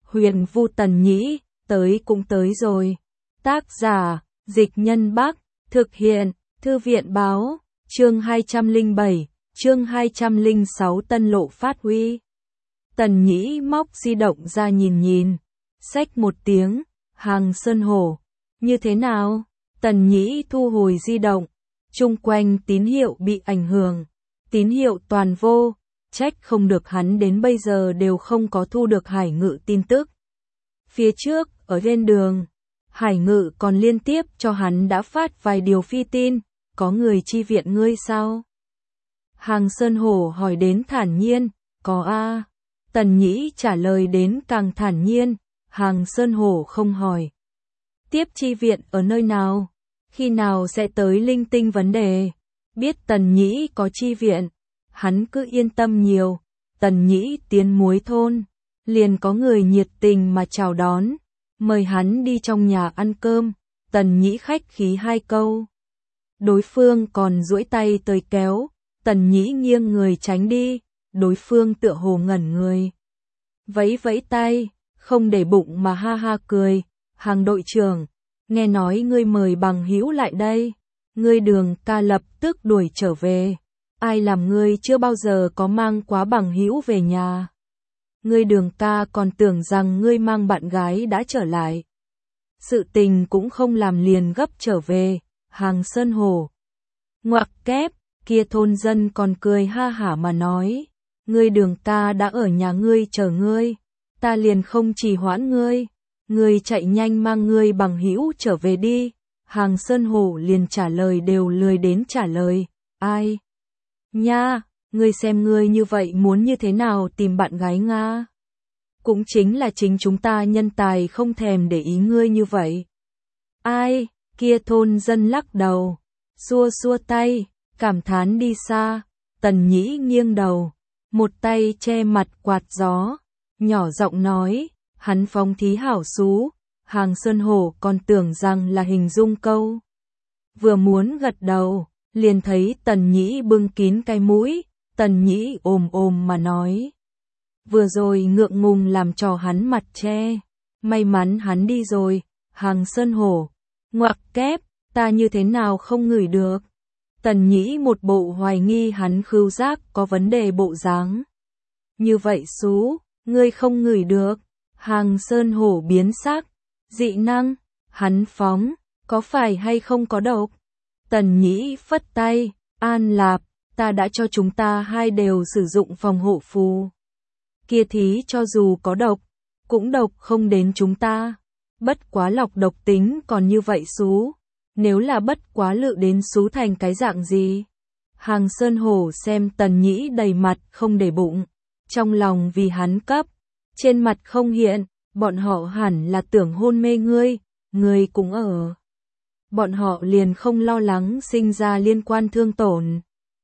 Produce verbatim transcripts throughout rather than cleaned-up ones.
Huyền Vu Tần Nhĩ, tới cũng tới rồi. Tác giả, Dịch Nhân Bắc, thực hiện, Thư viện Báo, chương hai trăm lẻ bảy, chương hai trăm lẻ sáu Tân Lộ phát huy. Tần Nhĩ móc di động ra nhìn nhìn, xách một tiếng, Hàng Sơn Hổ, như thế nào? Tần Nhĩ thu hồi di động, chung quanh tín hiệu bị ảnh hưởng, tín hiệu toàn vô, trách không được hắn đến bây giờ đều không có thu được Hải Ngự tin tức. Phía trước, ở trên đường, Hải Ngự còn liên tiếp cho hắn đã phát vài điều phi tin, có người chi viện ngươi sao? Hàng Sơn Hổ hỏi đến thản nhiên, có a. Tần Nhĩ trả lời đến càng thản nhiên, Hàng Sơn Hổ không hỏi. Tiếp chi viện ở nơi nào? Khi nào sẽ tới linh tinh vấn đề? Biết Tần Nhĩ có chi viện, hắn cứ yên tâm nhiều. Tần Nhĩ tiến Muối Thôn, liền có người nhiệt tình mà chào đón, mời hắn đi trong nhà ăn cơm. Tần Nhĩ khách khí hai câu, đối phương còn duỗi tay tới kéo, Tần Nhĩ nghiêng người tránh đi, đối phương tựa hồ ngẩn người, vẫy vẫy tay, không để bụng mà ha ha cười. Hàng đội trưởng, nghe nói ngươi mời bằng hữu lại đây, ngươi Đường ca lập tức đuổi trở về. Ai làm ngươi chưa bao giờ có mang quá bằng hữu về nhà? Ngươi Đường ca còn tưởng rằng ngươi mang bạn gái đã trở lại. Sự tình cũng không làm liền gấp trở về. Hàng Sơn Hổ ngoặc kép, kia thôn dân còn cười ha hả mà nói, ngươi Đường ca đã ở nhà ngươi chờ ngươi, ta liền không trì hoãn ngươi, ngươi chạy nhanh mang ngươi bằng hữu trở về đi. Hàng Sơn Hổ liền trả lời đều lười đến trả lời, ai? Nha, ngươi xem ngươi như vậy muốn như thế nào tìm bạn gái Nga? Cũng chính là chính chúng ta nhân tài không thèm để ý ngươi như vậy. Ai? Kia thôn dân lắc đầu, xua xua tay, cảm thán đi xa. Tần Nhĩ nghiêng đầu, một tay che mặt quạt gió, nhỏ giọng nói, hắn phóng thí hảo xú. Hàng Sơn Hổ còn tưởng rằng là hình dung câu. Vừa muốn gật đầu, liền thấy Tần Nhĩ bưng kín cái mũi, Tần Nhĩ ồm ồm mà nói. Vừa rồi ngượng ngùng làm cho hắn mặt che, may mắn hắn đi rồi. Hàng Sơn Hổ ngoặc kép, ta như thế nào không ngửi được? Tần Nhĩ một bộ hoài nghi hắn khứu giác có vấn đề bộ dáng. Như vậy xú, ngươi không ngửi được? Hàng Sơn Hổ biến sắc, dị năng, hắn phóng, có phải hay không có độc? Tần Nhĩ phất tay, An Lạp, ta đã cho chúng ta hai đều sử dụng phòng hộ phù. Kia thí cho dù có độc, cũng độc không đến chúng ta. Bất quá lọc độc tính còn như vậy xú, nếu là bất quá lự đến xú thành cái dạng gì? Hàng Sơn Hổ xem Tần Nhĩ đầy mặt không để bụng, trong lòng vì hắn cấp, trên mặt không hiện, bọn họ hẳn là tưởng hôn mê ngươi, ngươi cũng ở. Bọn họ liền không lo lắng sinh ra liên quan thương tổn.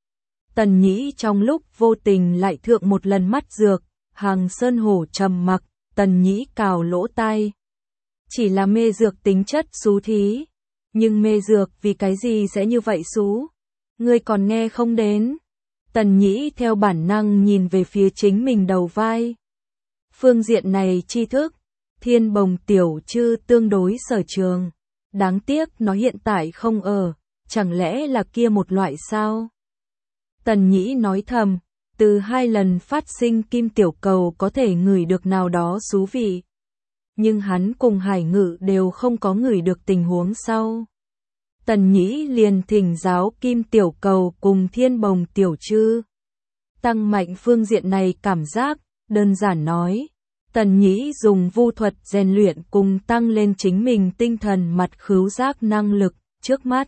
Tần Nhĩ trong lúc vô tình lại thượng một lần mắt dược, Hàng Sơn Hổ trầm mặc, Tần Nhĩ cào lỗ tai. Chỉ là mê dược tính chất xú thí, nhưng mê dược vì cái gì sẽ như vậy xú? Ngươi còn nghe không đến? Tần Nhĩ theo bản năng nhìn về phía chính mình đầu vai. Phương diện này tri thức, Thiên Bồng tiểu chư tương đối sở trường. Đáng tiếc nó hiện tại không ở, chẳng lẽ là kia một loại sao? Tần Nhĩ nói thầm, từ hai lần phát sinh kim tiểu cầu có thể ngửi được nào đó xú vị. Nhưng hắn cùng Hải Ngự đều không có ngửi được tình huống sau. Tần Nhĩ liền thỉnh giáo kim tiểu cầu cùng Thiên Bồng tiểu chư. Tăng mạnh phương diện này cảm giác, đơn giản nói. Tần Nhĩ dùng vu thuật rèn luyện cùng tăng lên chính mình tinh thần mặt khứu giác năng lực, trước mắt.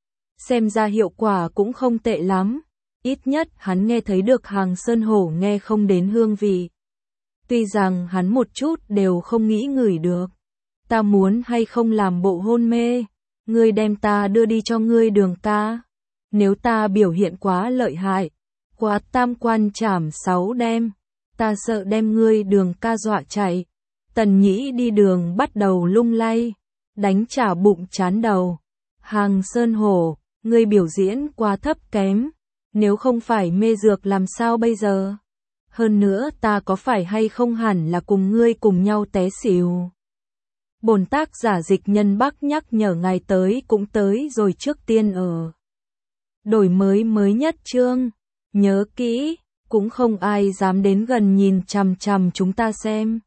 Xem ra hiệu quả cũng không tệ lắm, ít nhất hắn nghe thấy được Hàng Sơn Hổ nghe không đến hương vị. Tuy rằng hắn một chút đều không nghĩ ngửi được. Ta muốn hay không làm bộ hôn mê, ngươi đem ta đưa đi cho ngươi Đường ca. Nếu ta biểu hiện quá lợi hại, quá tam quan trảm sáu đem, ta sợ đem ngươi Đường ca dọa chạy. Tần Nhĩ đi đường bắt đầu lung lay, đánh trả bụng chán đầu. Hàng Sơn Hổ, ngươi biểu diễn quá thấp kém, nếu không phải mê dược làm sao bây giờ? Hơn nữa ta có phải hay không hẳn là cùng ngươi cùng nhau té xỉu. Bổn tác giả Dịch Nhân Bắc nhắc nhở ngài tới cũng tới rồi, trước tiên ở đổi mới mới nhất chương. Nhớ kỹ, cũng không ai dám đến gần nhìn chằm chằm chúng ta xem.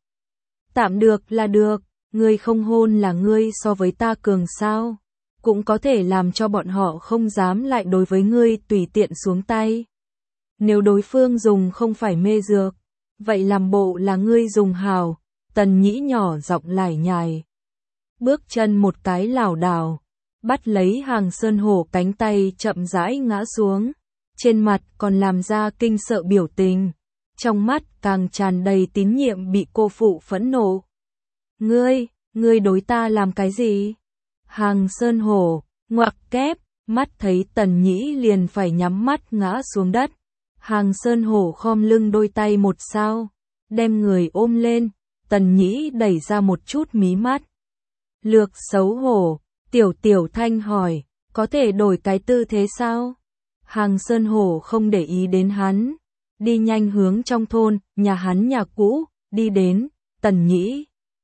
Tạm được là được, ngươi không hôn là ngươi so với ta cường sao? Cũng có thể làm cho bọn họ không dám lại đối với ngươi tùy tiện xuống tay. Nếu đối phương dùng không phải mê dược, vậy làm bộ là ngươi dùng hào. Tần Nhĩ nhỏ giọng lải nhải. Bước chân một cái lảo đảo, bắt lấy Hàng Sơn Hổ cánh tay chậm rãi ngã xuống. Trên mặt còn làm ra kinh sợ biểu tình. Trong mắt càng tràn đầy tín nhiệm bị cô phụ phẫn nộ. Ngươi, ngươi đối ta làm cái gì? Hàng Sơn Hổ, ngoặc kép, mắt thấy Tần Nhĩ liền phải nhắm mắt ngã xuống đất. Hàng Sơn Hổ khom lưng đôi tay một sao, đem người ôm lên, Tần Nhĩ đẩy ra một chút mí mắt. Lược xấu hổ, tiểu tiểu thanh hỏi, có thể đổi cái tư thế sao? Hàng Sơn Hổ không để ý đến hắn, đi nhanh hướng trong thôn, nhà hắn nhà cũ, đi đến, Tần Nhĩ.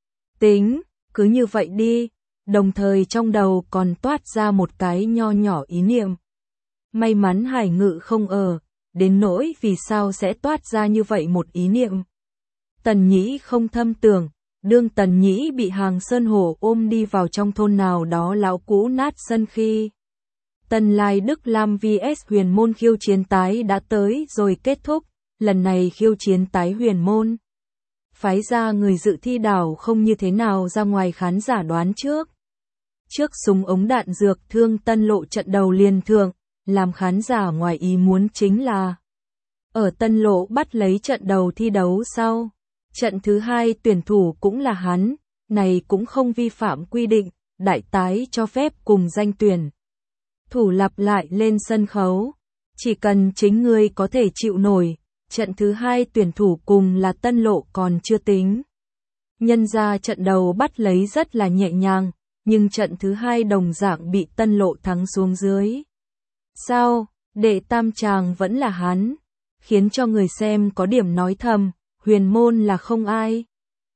Tính, cứ như vậy đi, đồng thời trong đầu còn toát ra một cái nho nhỏ ý niệm. May mắn Hải Ngự không ở, đến nỗi vì sao sẽ toát ra như vậy một ý niệm. Tần Nhĩ không thâm tưởng, đương Tần Nhĩ bị Hàng Sơn Hổ ôm đi vào trong thôn nào đó lão cũ nát sân khi. Tân Lai Đức Lam vs Huyền Môn khiêu chiến tái đã tới rồi kết thúc, lần này khiêu chiến tái Huyền Môn. Phái ra người dự thi đảo không như thế nào ra ngoài khán giả đoán trước. Trước súng ống đạn dược thương Tân Lộ trận đầu liền thượng, làm khán giả ngoài ý muốn chính là ở Tân Lộ bắt lấy trận đầu thi đấu sau. Trận thứ hai tuyển thủ cũng là hắn, này cũng không vi phạm quy định, đại tái cho phép cùng danh tuyển thủ lặp lại lên sân khấu. Chỉ cần chính ngươi có thể chịu nổi, trận thứ hai tuyển thủ cùng là Tân Lộ còn chưa tính. Nhân ra trận đầu bắt lấy rất là nhẹ nhàng, nhưng trận thứ hai đồng dạng bị Tân Lộ thắng xuống dưới. Sao, đệ tam chàng vẫn là hắn, khiến cho người xem có điểm nói thầm, Huyền Môn là không ai.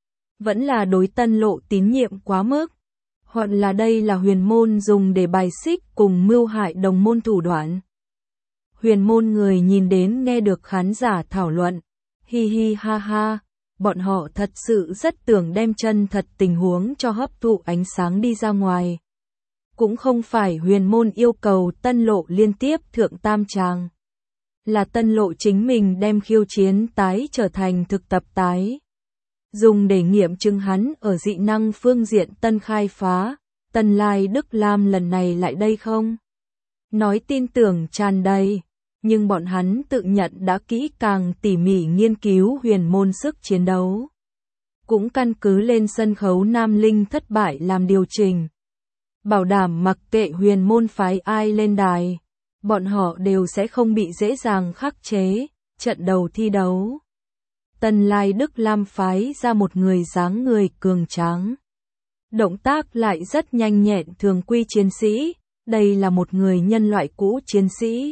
Vẫn là đối Tân Lộ tín nhiệm quá mức, hoặc là đây là Huyền Môn dùng để bài xích cùng mưu hại đồng môn thủ đoạn. Huyền Môn người nhìn đến nghe được khán giả thảo luận, hi hi ha ha, bọn họ thật sự rất tưởng đem chân thật tình huống cho hấp thụ ánh sáng đi ra ngoài. Cũng không phải Huyền Môn yêu cầu Tân Lộ liên tiếp thượng tam tràng, là Tân Lộ chính mình đem khiêu chiến tái trở thành thực tập tái. Dùng để nghiệm chứng hắn ở dị năng phương diện tân khai phá, Tân Lai Đức Lam lần này lại đây không? Nói tin tưởng tràn đầy, nhưng bọn hắn tự nhận đã kỹ càng tỉ mỉ nghiên cứu Huyền Môn sức chiến đấu. Cũng căn cứ lên sân khấu Nam Linh thất bại làm điều chỉnh. Bảo đảm mặc kệ Huyền Môn phái ai lên đài, bọn họ đều sẽ không bị dễ dàng khắc chế, trận đầu thi đấu. Tân Lai Đức Lam phái ra một người dáng người cường tráng. Động tác lại rất nhanh nhẹn thường quy chiến sĩ, đây là một người nhân loại cũ chiến sĩ.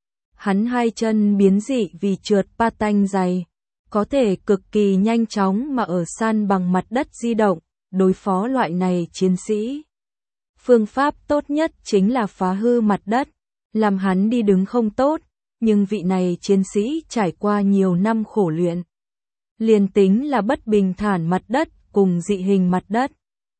Hắn hai chân biến dị vì trượt pa tanh dày, có thể cực kỳ nhanh chóng mà ở san bằng mặt đất di động, đối phó loại này chiến sĩ. Phương pháp tốt nhất chính là phá hư mặt đất, làm hắn đi đứng không tốt, nhưng vị này chiến sĩ trải qua nhiều năm khổ luyện. Liền tính là bất bình thản mặt đất cùng dị hình mặt đất,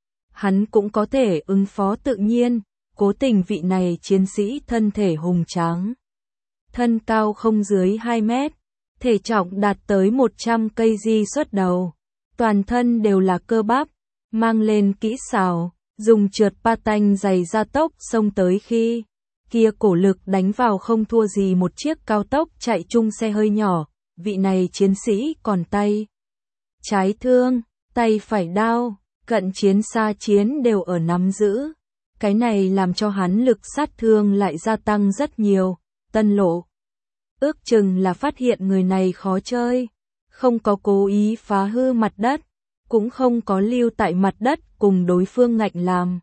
hắn cũng có thể ứng phó tự nhiên, cố tình vị này chiến sĩ thân thể hùng tráng. Thân cao không dưới hai mét, thể trọng đạt tới một trăm cây di xuất đầu, toàn thân đều là cơ bắp, mang lên kỹ xảo, dùng trượt pa tanh dày gia tốc xông tới khi, kia cổ lực đánh vào không thua gì một chiếc cao tốc chạy chung xe hơi nhỏ, vị này chiến sĩ còn tay trái thương, tay phải đao, cận chiến xa chiến đều ở nắm giữ. Cái này làm cho hắn lực sát thương lại gia tăng rất nhiều. Tân Lộ ước chừng là phát hiện người này khó chơi, không có cố ý phá hư mặt đất, cũng không có lưu tại mặt đất cùng đối phương ngạnh làm.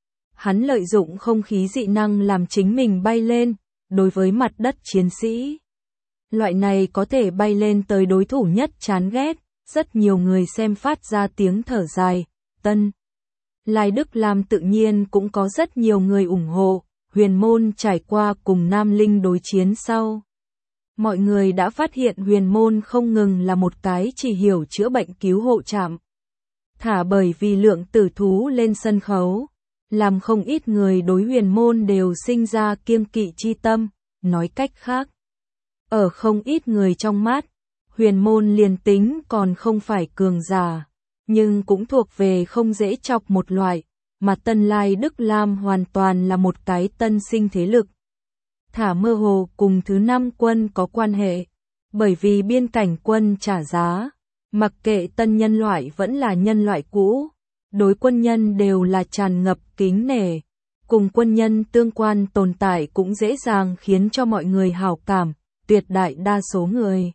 Hắn lợi dụng không khí dị năng làm chính mình bay lên, đối với mặt đất chiến sĩ. Loại này có thể bay lên tới đối thủ nhất chán ghét, rất nhiều người xem phát ra tiếng thở dài. Tân Lai Đức Lam tự nhiên cũng có rất nhiều người ủng hộ. Huyền môn trải qua cùng Nam Linh đối chiến sau, mọi người đã phát hiện huyền môn không ngừng là một cái chỉ hiểu chữa bệnh cứu hộ trạm. Thả bởi vì lượng tử thú lên sân khấu, làm không ít người đối huyền môn đều sinh ra kiêng kỵ chi tâm. Nói cách khác, ở không ít người trong mắt, huyền môn liền tính còn không phải cường giả, nhưng cũng thuộc về không dễ chọc một loại, mà Tân Lai Đức Lam hoàn toàn là một cái tân sinh thế lực. Thả mơ hồ cùng thứ năm quân có quan hệ, bởi vì biên cảnh quân trả giá, mặc kệ tân nhân loại vẫn là nhân loại cũ, đối quân nhân đều là tràn ngập kính nể, cùng quân nhân tương quan tồn tại cũng dễ dàng khiến cho mọi người hảo cảm, tuyệt đại đa số người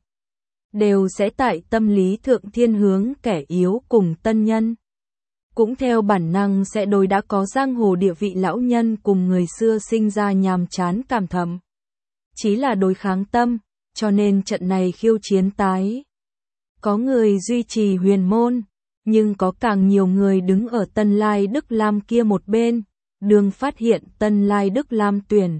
đều sẽ tại tâm lý thượng thiên hướng kẻ yếu cùng tân nhân. Cũng theo bản năng sẽ đối đã có giang hồ địa vị lão nhân cùng người xưa sinh ra nhàm chán cảm thầm. Chí là đối kháng tâm, cho nên trận này khiêu chiến tái. Có người duy trì huyền môn, nhưng có càng nhiều người đứng ở Tân Lai Đức Lam kia một bên, đường phát hiện Tân Lai Đức Lam tuyển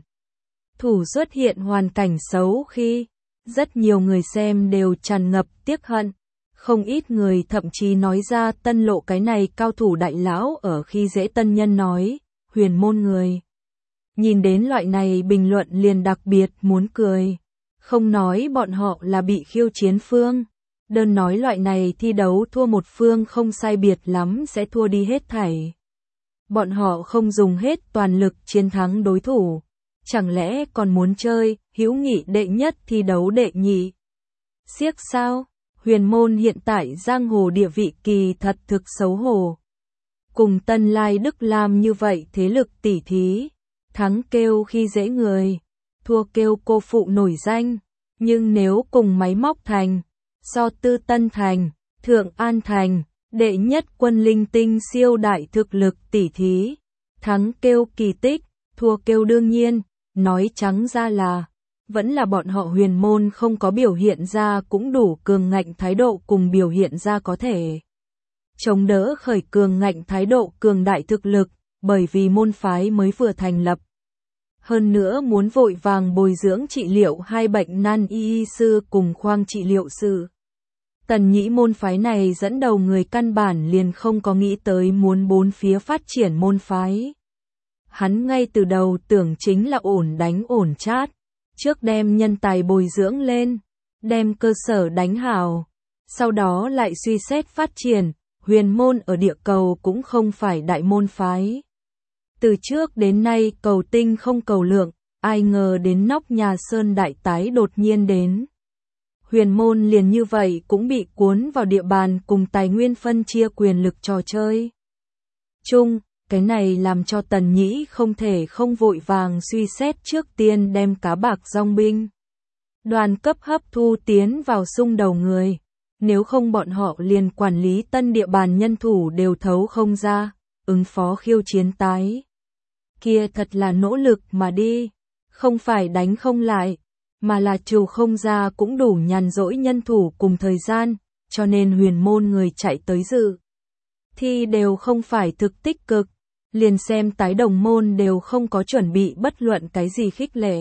thủ xuất hiện hoàn cảnh xấu khi rất nhiều người xem đều tràn ngập tiếc hận. Không ít người thậm chí nói ra Tân Lộ cái này cao thủ đại lão ở khi dễ tân nhân nói, huyền môn người. Nhìn đến loại này bình luận liền đặc biệt muốn cười. Không nói bọn họ là bị khiêu chiến phương. Đơn nói loại này thi đấu thua một phương không sai biệt lắm sẽ thua đi hết thảy. Bọn họ không dùng hết toàn lực chiến thắng đối thủ. Chẳng lẽ còn muốn chơi, hữu nghị đệ nhất thi đấu đệ nhị? Siếc sao? Huyền môn hiện tại giang hồ địa vị kỳ thật thực xấu hổ. Cùng Tân Lai Đức Lam như vậy thế lực tỉ thí, thắng kêu khi dễ người, thua kêu cô phụ nổi danh. Nhưng nếu cùng máy móc thành, so tư Tân Thành, Thượng An Thành, đệ nhất quân linh tinh siêu đại thực lực tỉ thí, thắng kêu kỳ tích, thua kêu đương nhiên, nói trắng ra là vẫn là bọn họ huyền môn không có biểu hiện ra cũng đủ cường ngạnh thái độ cùng biểu hiện ra có thể chống đỡ khởi cường ngạnh thái độ cường đại thực lực, bởi vì môn phái mới vừa thành lập. Hơn nữa muốn vội vàng bồi dưỡng trị liệu hai bệnh nan y y sư cùng khoang trị liệu sư. Tần nhĩ môn phái này dẫn đầu người căn bản liền không có nghĩ tới muốn bốn phía phát triển môn phái. Hắn ngay từ đầu tưởng chính là ổn đánh ổn chát. Trước đem nhân tài bồi dưỡng lên, đem cơ sở đánh hào, sau đó lại suy xét phát triển. Huyền môn ở địa cầu cũng không phải đại môn phái. Từ trước đến nay cầu tinh không cầu lượng, ai ngờ đến nóc nhà sơn đại tái đột nhiên đến. Huyền môn liền như vậy cũng bị cuốn vào địa bàn cùng tài nguyên phân chia quyền lực trò chơi chung. Cái này làm cho Tần Nhĩ không thể không vội vàng suy xét trước tiên đem cá bạc dòng binh đoàn cấp hấp thu tiến vào xung đầu người. Nếu không bọn họ liền quản lý tân địa bàn nhân thủ đều thấu không ra, ứng phó khiêu chiến tái. Kia thật là nỗ lực mà đi, không phải đánh không lại, mà là trừ không ra cũng đủ nhàn rỗi nhân thủ cùng thời gian, cho nên huyền môn người chạy tới dự thì đều không phải thực tích cực. Liền xem tái đồng môn đều không có chuẩn bị bất luận cái gì khích lệ,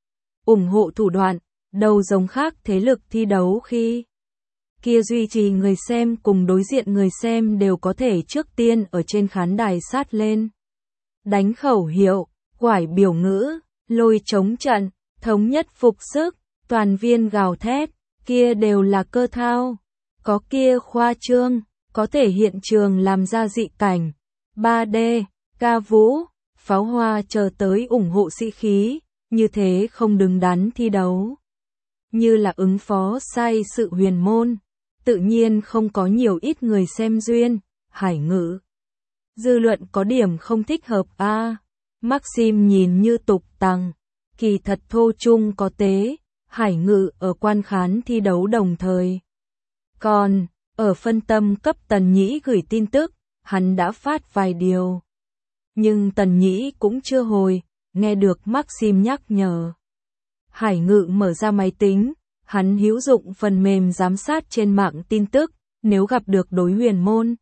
ủng hộ thủ đoạn, đầu giống khác thế lực thi đấu khi kia duy trì người xem cùng đối diện người xem đều có thể trước tiên ở trên khán đài sát lên. Đánh khẩu hiệu, quải biểu ngữ, lôi chống trận, thống nhất phục sức, toàn viên gào thét, kia đều là cơ thao, có kia khoa trương, có thể hiện trường làm ra dị cảnh, ba D. Ca vũ, pháo hoa chờ tới ủng hộ sĩ khí, như thế không đứng đắn thi đấu. Như là ứng phó sai sự huyền môn, tự nhiên không có nhiều ít người xem duyên, Hải Ngự. Dư luận có điểm không thích hợp a. À, Maxim nhìn như tục tằng, kỳ thật thô chung có tế, Hải Ngự ở quan khán thi đấu đồng thời. Còn, ở phân tâm cấp Tần Nhĩ gửi tin tức, hắn đã phát vài điều. Nhưng Tần Nhĩ cũng chưa hồi, nghe được Maxim nhắc nhở. Hải Ngự mở ra máy tính, Hắn hữu dụng phần mềm giám sát trên mạng tin tức, nếu gặp được đối huyền môn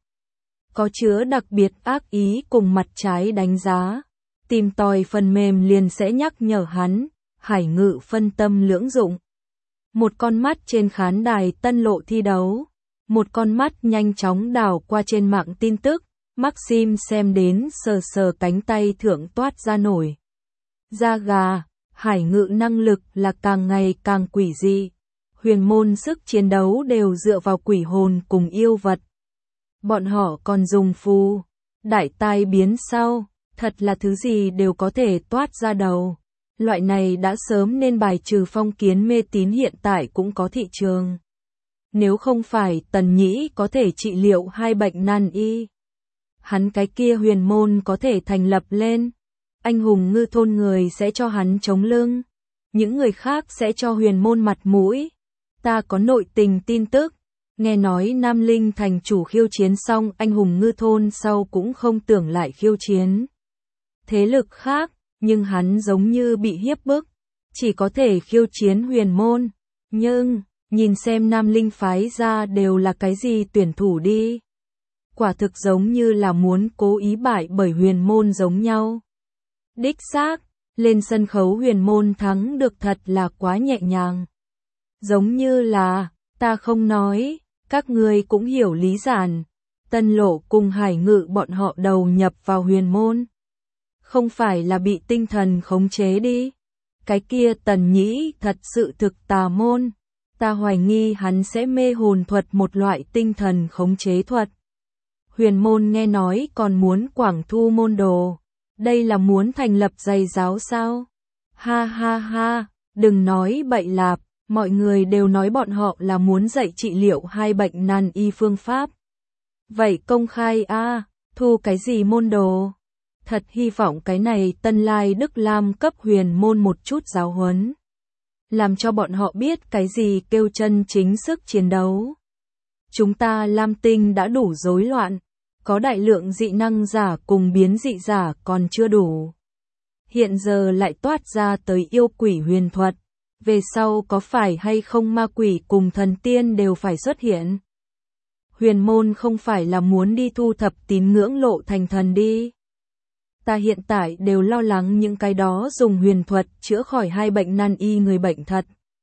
có chứa đặc biệt ác ý cùng mặt trái đánh giá, tìm tòi phần mềm liền sẽ nhắc nhở hắn. Hải Ngự phân tâm lưỡng dụng. Một con mắt trên khán đài tân lộ thi đấu, một con mắt nhanh chóng đảo qua trên mạng tin tức, Maxim xem đến sờ sờ cánh tay thượng toát ra nổi da gà. Hải Ngự năng lực là càng ngày càng quỷ dị. Huyền môn sức chiến đấu đều dựa vào quỷ hồn cùng yêu vật. Bọn họ còn dùng phù, đại tai biến sao, thật là thứ gì đều có thể toát ra đầu. Loại này đã sớm nên bài trừ phong kiến mê tín hiện tại cũng có thị trường. Nếu không phải Tần Nhĩ có thể trị liệu hai bệnh nan y, hắn cái kia huyền môn có thể thành lập lên. Anh hùng ngư thôn người sẽ cho hắn chống lưng, những người khác sẽ cho huyền môn mặt mũi. Ta có nội tình tin tức, nghe nói Nam Linh thành chủ khiêu chiến xong anh hùng ngư thôn sau cũng không tưởng lại khiêu chiến thế lực khác, nhưng hắn giống như bị hiếp bức, chỉ có thể khiêu chiến huyền môn. Nhưng, nhìn xem Nam Linh phái ra đều là cái gì tuyển thủ đi. Quả thực giống như là muốn cố ý bại bởi huyền môn giống nhau. Đích xác, lên sân khấu huyền môn thắng được thật là quá nhẹ nhàng. Giống như là, ta không nói, các ngươi cũng hiểu lý giản. Tân Lộ cùng Hải Ngự bọn họ đầu nhập vào huyền môn. Không phải là bị tinh thần khống chế đi. Cái kia Tần Nhĩ thật sự thực tà môn. Ta hoài nghi hắn sẽ mê hồn thuật một loại tinh thần khống chế thuật. Huyền môn nghe nói còn muốn quảng thu môn đồ. Đây là muốn thành lập giày giáo sao? Ha ha ha, đừng nói bậy lạp, mọi người đều nói bọn họ là muốn dạy trị liệu hai bệnh nan y phương pháp. Vậy công khai a, thu cái gì môn đồ? Thật hy vọng cái này Tân Lai Đức Lam cấp huyền môn một chút giáo huấn. Làm cho bọn họ biết cái gì kêu chân chính sức chiến đấu. Chúng ta Lam Tinh đã đủ rối loạn. Có đại lượng dị năng giả cùng biến dị giả còn chưa đủ. Hiện giờ lại toát ra tới yêu quỷ huyền thuật. Về sau có phải hay không ma quỷ cùng thần tiên đều phải xuất hiện. Huyền môn không phải là muốn đi thu thập tín ngưỡng lộ thành thần đi. Ta hiện tại đều lo lắng những cái đó dùng huyền thuật chữa khỏi hai bệnh nan y người bệnh thật.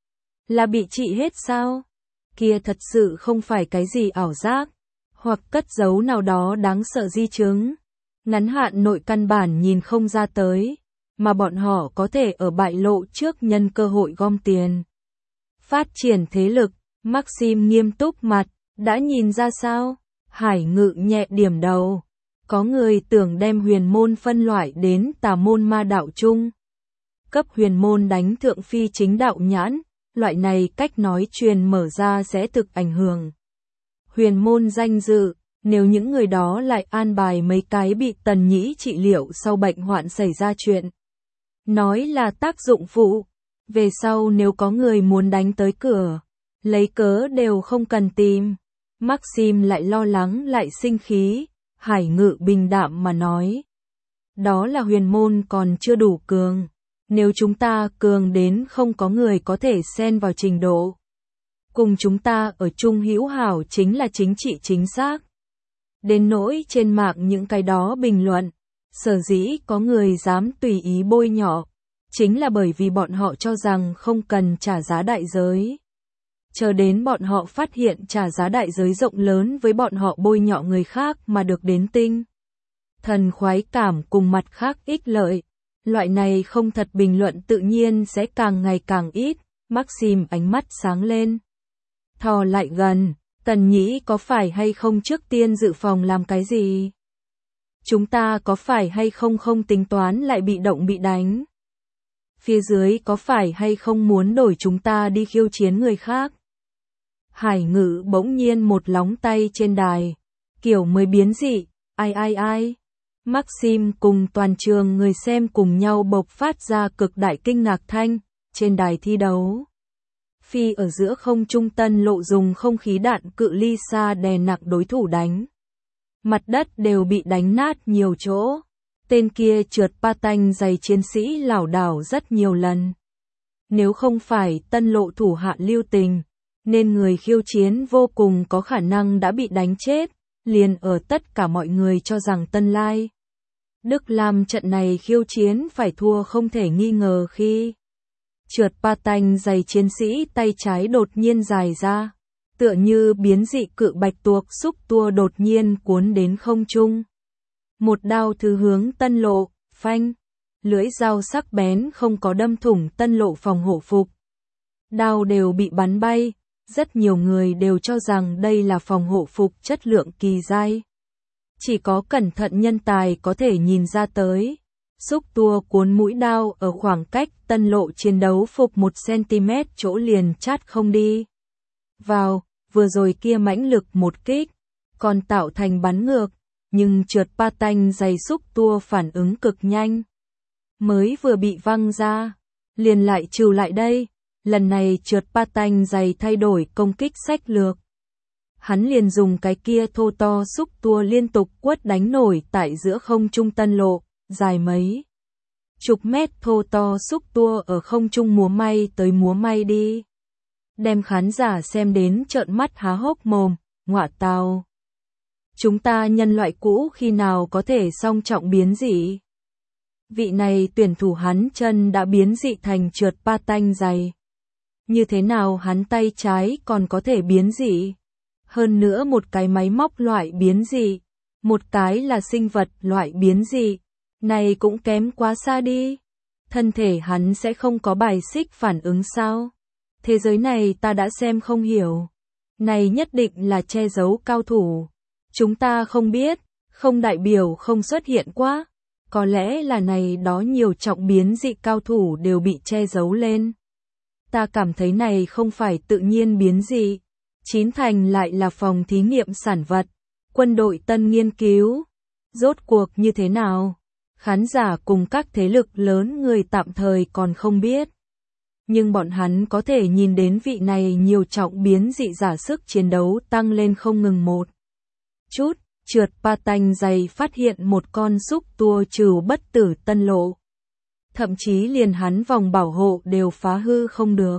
Là bị trị hết sao? Kia thật sự không phải cái gì ảo giác. Hoặc cất giấu nào đó đáng sợ di chứng. Ngắn hạn nội căn bản nhìn không ra tới, mà bọn họ có thể ở bại lộ trước nhân cơ hội gom tiền. Phát triển thế lực, Maxim nghiêm túc mặt, đã nhìn ra sao? Hải Ngự nhẹ điểm đầu. Có người tưởng đem huyền môn phân loại đến tà môn ma đạo chung. Cấp huyền môn đánh thượng phi chính đạo nhãn, loại này cách nói truyền mở ra sẽ thực ảnh hưởng huyền môn danh dự, nếu những người đó lại an bài mấy cái bị Tần Nhĩ trị liệu sau bệnh hoạn xảy ra chuyện. Nói là tác dụng phụ, về sau nếu có người muốn đánh tới cửa, lấy cớ đều không cần tìm. Maxim lại lo lắng lại sinh khí, Hải Ngự bình đạm mà nói. Đó là huyền môn còn chưa đủ cường, nếu chúng ta cường đến không có người có thể xen vào trình độ. Cùng chúng ta ở chung hữu hảo chính là chính trị chính xác. Đến nỗi trên mạng những cái đó bình luận, sở dĩ có người dám tùy ý bôi nhọ, chính là bởi vì bọn họ cho rằng không cần trả giá đại giới. Chờ đến bọn họ phát hiện trả giá đại giới rộng lớn với bọn họ bôi nhọ người khác mà được đến tinh thần khoái cảm cùng mặt khác ích lợi. Loại này không thật bình luận tự nhiên sẽ càng ngày càng ít. Maxim ánh mắt sáng lên. Thò lại gần, Tần Nhĩ có phải hay không trước tiên dự phòng làm cái gì? Chúng ta có phải hay không không tính toán lại bị động bị đánh? Phía dưới có phải hay không muốn đổi chúng ta đi khiêu chiến người khác? Hải Ngự bỗng nhiên một lóng tay trên đài, kiểu mới biến dị, ai ai ai. Maxim cùng toàn trường người xem cùng nhau bộc phát ra cực đại kinh ngạc thanh, trên đài thi đấu. Phi ở giữa không trung Tân Lộ dùng không khí đạn cự ly xa đè nặng đối thủ đánh. Mặt đất đều bị đánh nát nhiều chỗ. Tên kia trượt pa tanh giày chiến sĩ lảo đảo rất nhiều lần. Nếu không phải Tân Lộ thủ hạ lưu tình, nên người khiêu chiến vô cùng có khả năng đã bị đánh chết, liền ở tất cả mọi người cho rằng Tân Lai Đức Lam trận này khiêu chiến phải thua không thể nghi ngờ khi trượt pa tanh giày chiến sĩ tay trái đột nhiên dài ra, tựa như biến dị cự bạch tuộc xúc tua đột nhiên cuốn đến không trung. Một đao thứ hướng Tân Lộ, phanh, lưỡi dao sắc bén không có đâm thủng Tân Lộ phòng hộ phục. Đao đều bị bắn bay, rất nhiều người đều cho rằng đây là phòng hộ phục chất lượng kỳ giai. Chỉ có cẩn thận nhân tài có thể nhìn ra tới. Xúc tua cuốn mũi đao ở khoảng cách Tân Lộ chiến đấu phục một xăng-ti-mét chỗ liền chát không đi vào, vừa rồi kia mãnh lực một kích, còn tạo thành bắn ngược, nhưng trượt pa tanh giày xúc tua phản ứng cực nhanh. Mới vừa bị văng ra, liền lại trừ lại đây, lần này trượt pa tanh giày thay đổi công kích sách lược. Hắn liền dùng cái kia thô to xúc tua liên tục quất đánh nổi tại giữa không trung Tân Lộ, dài mấy chục mét thô to xúc tua ở không trung múa may tới múa may đi. Đem khán giả xem đến trợn mắt há hốc mồm, ngọa tào. Chúng ta nhân loại cũ khi nào có thể song trọng biến dị? Vị này tuyển thủ hắn chân đã biến dị thành trượt pa tanh giày. Như thế nào hắn tay trái còn có thể biến dị? Hơn nữa một cái máy móc loại biến dị, một cái là sinh vật loại biến dị, này cũng kém quá xa đi. Thân thể hắn sẽ không có bài xích phản ứng sao? Thế giới này ta đã xem không hiểu. Này nhất định là che giấu cao thủ. Chúng ta không biết, không đại biểu không xuất hiện quá. Có lẽ là này đó nhiều trọng biến dị cao thủ đều bị che giấu lên. Ta cảm thấy này không phải tự nhiên biến dị. Chín thành lại là phòng thí nghiệm sản vật, quân đội tân nghiên cứu. Rốt cuộc như thế nào? Khán giả cùng các thế lực lớn người tạm thời còn không biết. Nhưng bọn hắn có thể nhìn đến vị này nhiều trọng biến dị giả sức chiến đấu tăng lên không ngừng một chút. Trượt pa tanh giày phát hiện một con xúc tua trừ bất tử Tân Lộ. Thậm chí liền hắn vòng bảo hộ đều phá hư không được.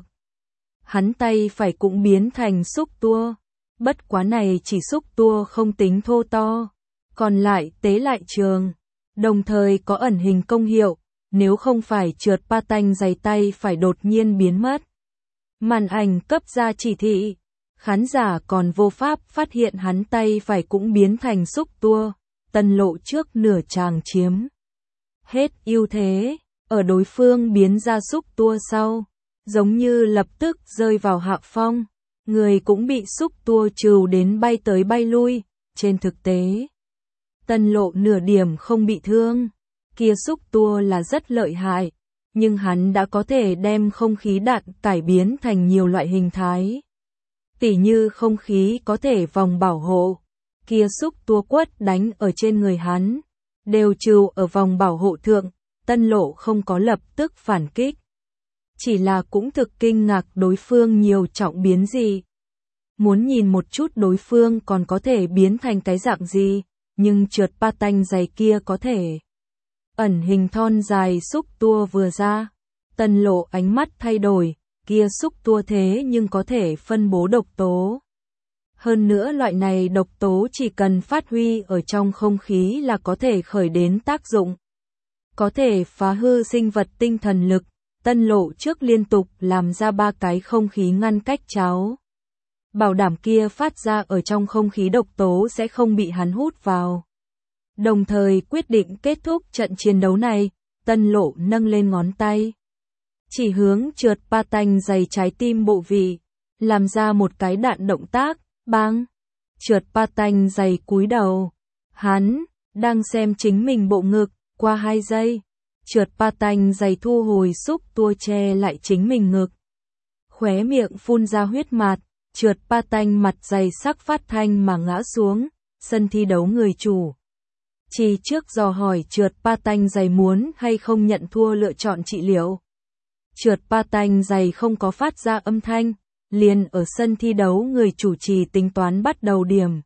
Hắn tay phải cũng biến thành xúc tua. Bất quá này chỉ xúc tua không tính thô to. Còn lại tế lại trường. Đồng thời có ẩn hình công hiệu. Nếu không phải trượt pa tanh giày tay phải đột nhiên biến mất. Màn ảnh cấp ra chỉ thị. Khán giả còn vô pháp phát hiện hắn tay phải cũng biến thành xúc tua. Tân Lộ trước nửa chàng chiếm hết ưu thế. Ở đối phương biến ra xúc tua sau, giống như lập tức rơi vào hạ phong. Người cũng bị xúc tua trừ đến bay tới bay lui. Trên thực tế, Tân Lộ nửa điểm không bị thương. Kia xúc tua là rất lợi hại, nhưng hắn đã có thể đem không khí đạn cải biến thành nhiều loại hình thái. Tỉ như không khí có thể vòng bảo hộ, kia xúc tua quất đánh ở trên người hắn, đều trừ ở vòng bảo hộ thượng, Tân Lộ không có lập tức phản kích. Chỉ là cũng thực kinh ngạc đối phương nhiều trọng biến gì. Muốn nhìn một chút đối phương còn có thể biến thành cái dạng gì, nhưng trượt pa tanh giày kia có thể. Ẩn hình thon dài xúc tua vừa ra, Tân Lộ ánh mắt thay đổi, kia xúc tua thế nhưng có thể phân bố độc tố. Hơn nữa loại này độc tố chỉ cần phát huy ở trong không khí là có thể khởi đến tác dụng. Có thể phá hư sinh vật tinh thần lực, Tân Lộ trước liên tục làm ra ba cái không khí ngăn cách cháo. Bảo đảm kia phát ra ở trong không khí độc tố sẽ không bị hắn hút vào. Đồng thời quyết định kết thúc trận chiến đấu này, Tân Lộ nâng lên ngón tay. Chỉ hướng trượt pa tanh giày trái tim bộ vị, làm ra một cái đạn động tác, bang. Trượt pa tanh giày cúi đầu. Hắn, đang xem chính mình bộ ngực, qua hai giây. Trượt pa tanh giày thu hồi xúc tua che lại chính mình ngực. Khóe miệng phun ra huyết mạt, trượt pa tanh mặt dày sắc phát thanh mà ngã xuống, sân thi đấu người chủ. Chỉ trước dò hỏi trượt pa tanh giày muốn hay không nhận thua lựa chọn trị liệu. Trượt pa tanh giày không có phát ra âm thanh, liền ở sân thi đấu người chủ trì tính toán bắt đầu điểm.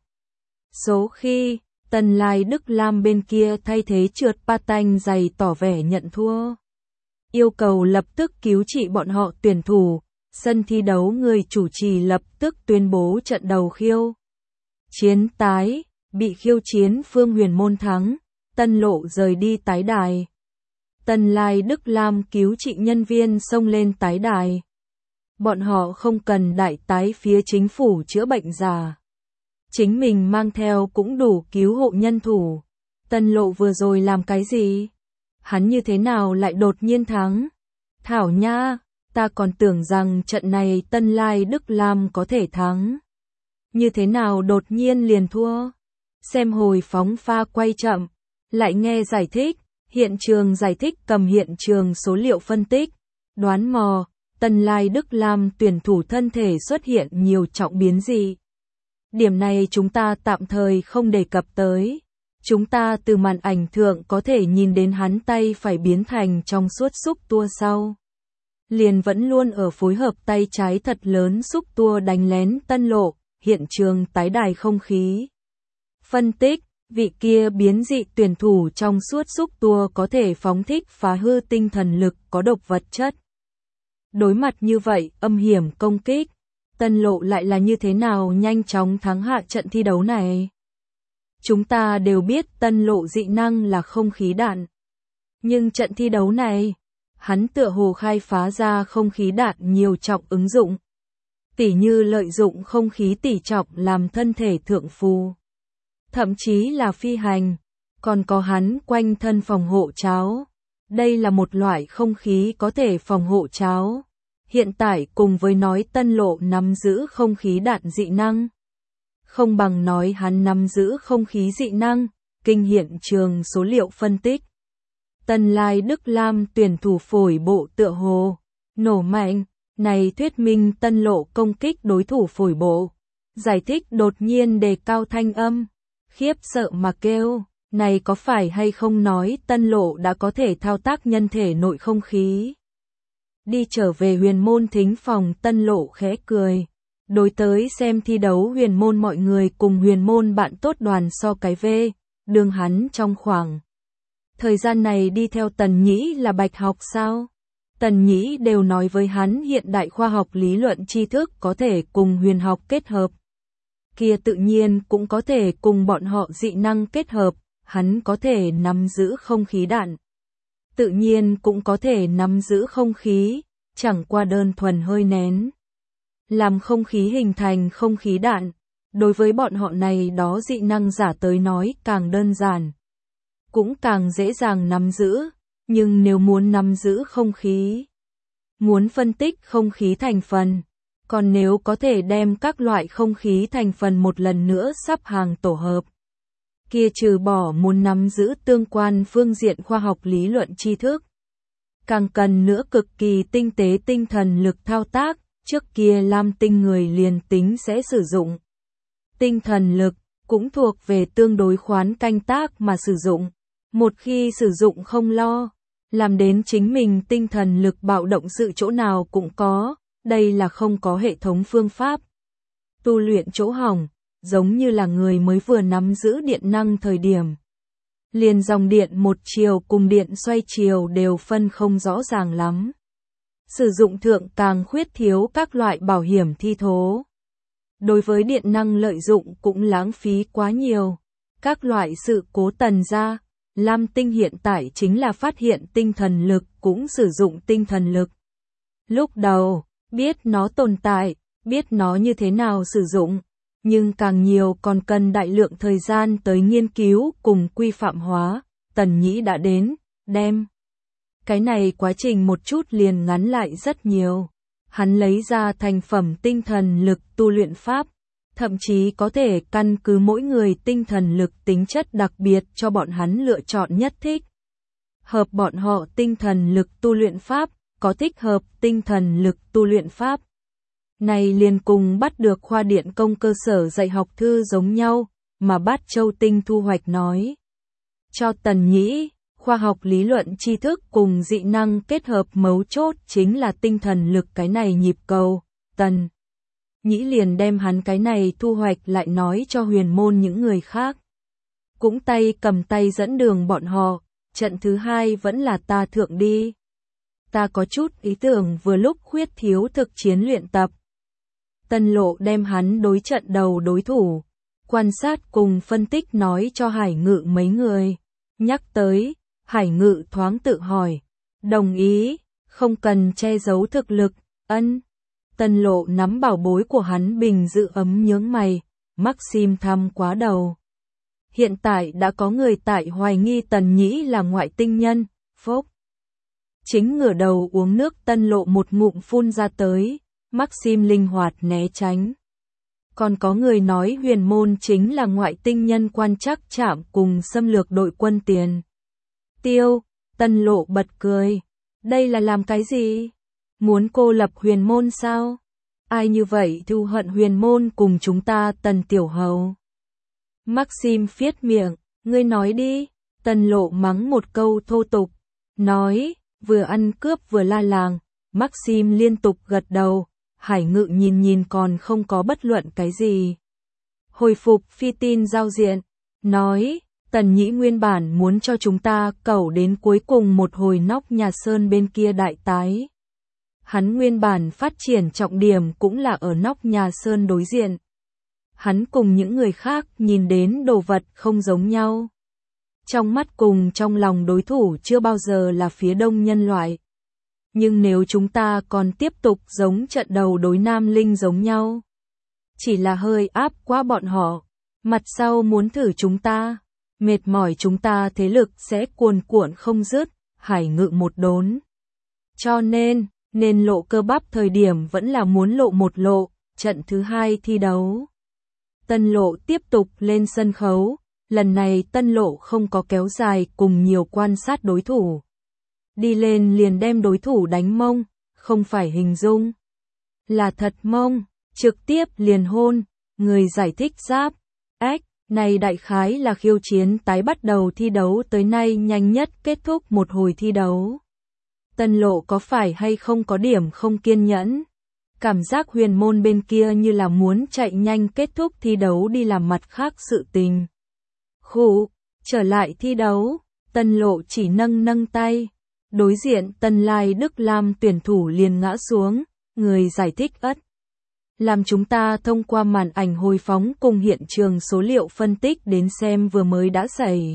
Số khi, Tân Lai Đức Lam bên kia thay thế trượt pa tanh giày tỏ vẻ nhận thua. yêu cầu lập tức cứu trị bọn họ tuyển thủ. Sân thi đấu người chủ trì lập tức tuyên bố trận đầu khiêu chiến tái, bị khiêu chiến Phương Huyền Môn thắng, Tân Lộ rời đi tái đài. Tân Lai Đức Lam cứu trị nhân viên xông lên tái đài. Bọn họ không cần đại tái phía chính phủ chữa bệnh già. Chính mình mang theo cũng đủ cứu hộ nhân thủ. Tân Lộ vừa rồi làm cái gì? Hắn như thế nào lại đột nhiên thắng? Thảo nha, ta còn tưởng rằng trận này Tân Lai Đức Lam có thể thắng. Như thế nào đột nhiên liền thua? Xem hồi phóng pha quay chậm, lại nghe giải thích, hiện trường giải thích cầm hiện trường số liệu phân tích, đoán mò, Tân Lai Đức Lam tuyển thủ thân thể xuất hiện nhiều trọng biến gì. Điểm này chúng ta tạm thời không đề cập tới. Chúng ta từ màn ảnh thượng có thể nhìn đến hắn tay phải biến thành trong suốt xúc tua sau. Liền vẫn luôn ở phối hợp tay trái thật lớn xúc tua đánh lén Tân Lộ, hiện trường tái đài không khí. Phân tích, vị kia biến dị tuyển thủ trong suốt xúc tua có thể phóng thích phá hư tinh thần lực có độc vật chất. Đối mặt như vậy, âm hiểm công kích, Tân Lộ lại là như thế nào nhanh chóng thắng hạ trận thi đấu này? Chúng ta đều biết Tân Lộ dị năng là không khí đạn. Nhưng trận thi đấu này, hắn tựa hồ khai phá ra không khí đạn nhiều trọng ứng dụng. Tỉ như lợi dụng không khí tỷ trọng làm thân thể thượng phù. Thậm chí là phi hành, còn có hắn quanh thân phòng hộ cháo. Đây là một loại không khí có thể phòng hộ cháo. Hiện tại cùng với nói Tân Lộ nắm giữ không khí đạn dị năng. Không bằng nói hắn nắm giữ không khí dị năng, kinh hiện trường số liệu phân tích. Tân Lai Đức Lam tuyển thủ phổi bộ tựa hồ, nổ mạnh, này thuyết minh Tân Lộ công kích đối thủ phổi bộ. Giải thích đột nhiên đề cao thanh âm, khiếp sợ mà kêu, này có phải hay không nói Tân Lộ đã có thể thao tác nhân thể nội không khí. Đi trở về huyền môn thính phòng Tân Lộ khẽ cười. Đối tới xem thi đấu huyền môn mọi người cùng huyền môn bạn tốt đoàn so cái về, đường hắn trong khoảng. Thời gian này đi theo Tần Nhĩ là bạch học sao? Tần Nhĩ đều nói với hắn hiện đại khoa học lý luận tri thức có thể cùng huyền học kết hợp. Kia tự nhiên cũng có thể cùng bọn họ dị năng kết hợp, hắn có thể nắm giữ không khí đạn. Tự nhiên cũng có thể nắm giữ không khí, chẳng qua đơn thuần hơi nén. Làm không khí hình thành không khí đạn, đối với bọn họ này đó dị năng giả tới nói càng đơn giản. Cũng càng dễ dàng nắm giữ, nhưng nếu muốn nắm giữ không khí, muốn phân tích không khí thành phần, còn nếu có thể đem các loại không khí thành phần một lần nữa sắp hàng tổ hợp, kia trừ bỏ muốn nắm giữ tương quan phương diện khoa học lý luận tri thức, càng cần nữa cực kỳ tinh tế tinh thần lực thao tác. Trước kia Lam Tinh người liền tính sẽ sử dụng tinh thần lực, cũng thuộc về tương đối khoán canh tác mà sử dụng. Một khi sử dụng không lo, làm đến chính mình tinh thần lực bạo động sự chỗ nào cũng có, đây là không có hệ thống phương pháp. Tu luyện chỗ hỏng, giống như là người mới vừa nắm giữ điện năng thời điểm. Liền dòng điện một chiều cùng điện xoay chiều đều phân không rõ ràng lắm. Sử dụng thượng càng khuyết thiếu các loại bảo hiểm thi thố. Đối với điện năng lợi dụng cũng lãng phí quá nhiều. Các loại sự cố tần ra, Lam Tinh hiện tại chính là phát hiện tinh thần lực cũng sử dụng tinh thần lực. Lúc đầu, biết nó tồn tại, biết nó như thế nào sử dụng, nhưng càng nhiều còn cần đại lượng thời gian tới nghiên cứu cùng quy phạm hóa. Tần Nhĩ đã đến, đem cái này quá trình một chút liền ngắn lại rất nhiều. Hắn lấy ra thành phẩm tinh thần lực tu luyện pháp, thậm chí có thể căn cứ mỗi người tinh thần lực tính chất đặc biệt cho bọn hắn lựa chọn nhất thích. Hợp bọn họ tinh thần lực tu luyện pháp, có thích hợp tinh thần lực tu luyện pháp. Này liền cùng bắt được khoa điện công cơ sở dạy học thư giống nhau, mà Bát Châu Tinh thu hoạch nói. Cho Tần Nhĩ, khoa học lý luận tri thức cùng dị năng kết hợp mấu chốt chính là tinh thần lực cái này nhịp cầu. Tần Nhĩ liền đem hắn cái này thu hoạch lại nói cho huyền môn những người khác. Cũng tay cầm tay dẫn đường bọn họ, trận thứ hai vẫn là ta thượng đi. ta có chút ý tưởng vừa lúc khuyết thiếu thực chiến luyện tập. Tân Lộ đem hắn đối trận đầu đối thủ, quan sát cùng phân tích nói cho Hải Ngự mấy người. Nhắc tới, Hải Ngự thoáng tự hỏi, đồng ý, không cần che giấu thực lực, ân. Tân Lộ nắm bảo bối của hắn bình giữ ấm nhướng mày, Maxim thăm quá đầu. Hiện tại đã có người tại hoài nghi Tần Nhĩ là ngoại tinh nhân, phốc. Chính ngửa đầu uống nước Tân Lộ một ngụm phun ra tới, Maxim linh hoạt né tránh. Còn có người nói Huyền Môn chính là ngoại tinh nhân quan trắc trạm cùng xâm lược đội quân tiền. Tiêu, Tân Lộ bật cười. Đây là làm cái gì? Muốn cô lập Huyền Môn sao? Ai như vậy thù hận Huyền Môn cùng chúng ta Tần Tiểu Hầu? Maxim phiết miệng, ngươi nói đi. Tân Lộ mắng một câu thô tục. Nói, vừa ăn cướp vừa la làng. Maxim liên tục gật đầu. Hải Ngự nhìn nhìn còn không có bất luận cái gì. Hồi phục phi tin giao diện. Nói, Tần Nhĩ nguyên bản muốn cho chúng ta cẩu đến cuối cùng một hồi nóc nhà sơn bên kia đại tái. Hắn nguyên bản phát triển trọng điểm cũng là ở nóc nhà sơn đối diện. Hắn cùng những người khác nhìn đến đồ vật không giống nhau. Trong mắt cùng trong lòng đối thủ chưa bao giờ là phía đông nhân loại. Nhưng nếu chúng ta còn tiếp tục giống trận đầu đối Nam Linh giống nhau, chỉ là hơi áp quá bọn họ, mặt sau muốn thử chúng ta, mệt mỏi chúng ta thế lực sẽ cuồn cuộn không dứt, Hải Ngự một đốn. Cho nên, nên lộ cơ bắp thời điểm vẫn là muốn lộ một lộ, trận thứ hai thi đấu. Tân Lộ tiếp tục lên sân khấu, lần này Tân Lộ không có kéo dài cùng nhiều quan sát đối thủ. Đi lên liền đem đối thủ đánh mông, không phải hình dung. Là thật mông, trực tiếp liền hôn, người giải thích giáp. Ếch, này đại khái là khiêu chiến tái bắt đầu thi đấu tới nay nhanh nhất kết thúc một hồi thi đấu. Tân Lộ có phải hay không có điểm không kiên nhẫn? Cảm giác Huyền Môn bên kia như là muốn chạy nhanh kết thúc thi đấu đi làm mặt khác sự tình. Khụ, trở lại thi đấu, Tân Lộ chỉ nâng nâng tay. Đối diện Tân Lai Đức Lam tuyển thủ liền ngã xuống, người giải thích ất. Làm chúng ta thông qua màn ảnh hồi phóng cùng hiện trường số liệu phân tích đến xem vừa mới đã xảy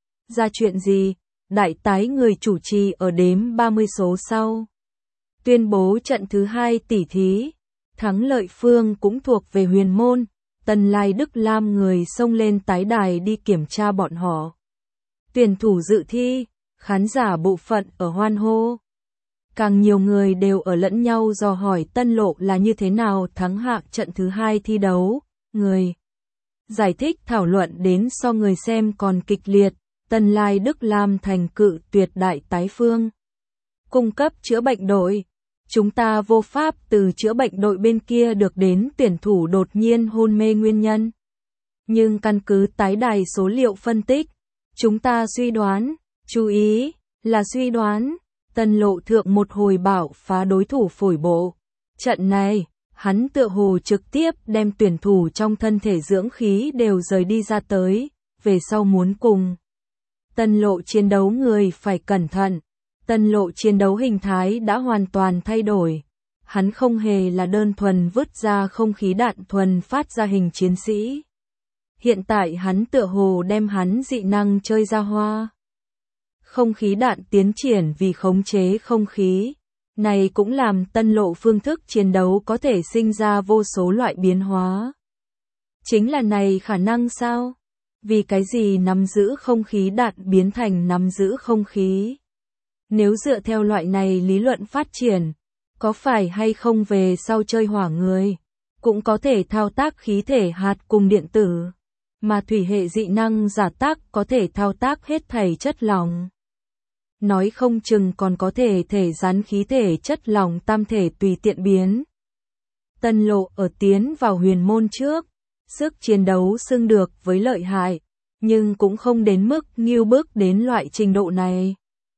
ra chuyện gì. Đại tái người chủ trì ở đếm ba mươi số sau. Tuyên bố trận thứ hai tỷ thí. Thắng lợi phương cũng thuộc về Huyền Môn. Tân Lai Đức Lam người xông lên tái đài đi kiểm tra bọn họ. Tuyển thủ dự thi. Khán giả bộ phận ở hoan hô. Càng nhiều người đều ở lẫn nhau dò hỏi Tân Lộ là như thế nào thắng hạ trận thứ hai thi đấu. Người giải thích thảo luận đến so người xem còn kịch liệt. Tân Lai Đức Lam thành cự tuyệt đại tái phương. Cung cấp chữa bệnh đội. Chúng ta vô pháp từ chữa bệnh đội bên kia được đến tuyển thủ đột nhiên hôn mê nguyên nhân. Nhưng căn cứ tái đài số liệu phân tích, chúng ta suy đoán. Chú ý, là suy đoán, Tân Lộ thượng một hồi bảo phá đối thủ phổi bộ. Trận này, hắn tựa hồ trực tiếp đem tuyển thủ trong thân thể dưỡng khí đều rời đi ra tới, về sau muốn cùng. Tân Lộ chiến đấu người phải cẩn thận, Tân Lộ chiến đấu hình thái đã hoàn toàn thay đổi. Hắn không hề là đơn thuần vứt ra không khí đạn thuần phát ra hình chiến sĩ. Hiện tại hắn tựa hồ đem hắn dị năng chơi ra hoa. Không khí đạn tiến triển vì khống chế không khí. Này cũng làm Tân Lộ phương thức chiến đấu có thể sinh ra vô số loại biến hóa. Chính là này khả năng sao? Vì cái gì nắm giữ không khí đạn biến thành nắm giữ không khí? Nếu dựa theo loại này lý luận phát triển, có phải hay không về sau chơi hỏa người, cũng có thể thao tác khí thể hạt cùng điện tử, mà thủy hệ dị năng giả tác có thể thao tác hết thảy chất lỏng. Nói không chừng còn có thể thể rắn khí thể chất lỏng tam thể tùy tiện biến. Tân Lộ ở tiến vào Huyền Môn trước, sức chiến đấu xưng được với lợi hại, nhưng cũng không đến mức nghiêu bức đến loại trình độ này.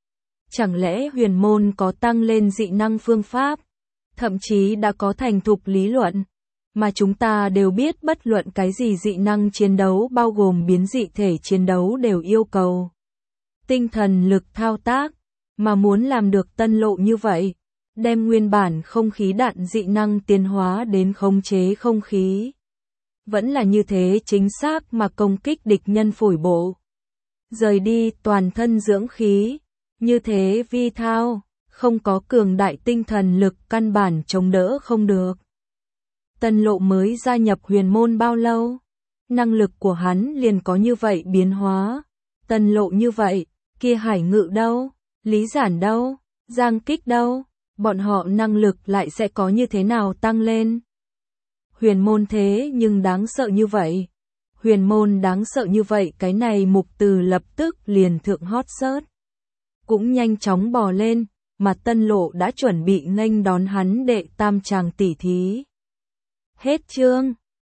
Chẳng lẽ Huyền Môn có tăng lên dị năng phương pháp, thậm chí đã có thành thục lý luận, mà chúng ta đều biết bất luận cái gì dị năng chiến đấu bao gồm biến dị thể chiến đấu đều yêu cầu tinh thần lực thao tác, mà muốn làm được Tân Lộ như vậy, đem nguyên bản không khí đạn dị năng tiến hóa đến khống chế không khí. Vẫn là như thế chính xác mà công kích địch nhân phổi bộ. Rời đi toàn thân dưỡng khí, như thế vi thao, không có cường đại tinh thần lực căn bản chống đỡ không được. Tân Lộ mới gia nhập huyền môn bao lâu? Năng lực của hắn liền có như vậy biến hóa. Tân Lộ như vậy, kia Hải Ngự đâu? Lý Giản đâu? Giang Kích đâu? Bọn họ năng lực lại sẽ có như thế nào tăng lên? Huyền môn thế nhưng đáng sợ như vậy. Huyền môn đáng sợ như vậy, cái này mục từ lập tức liền thượng hot search. Cũng nhanh chóng bò lên, mà Tân Lộ đã chuẩn bị nghênh đón hắn đệ tam tràng tỷ thí. Hết chương.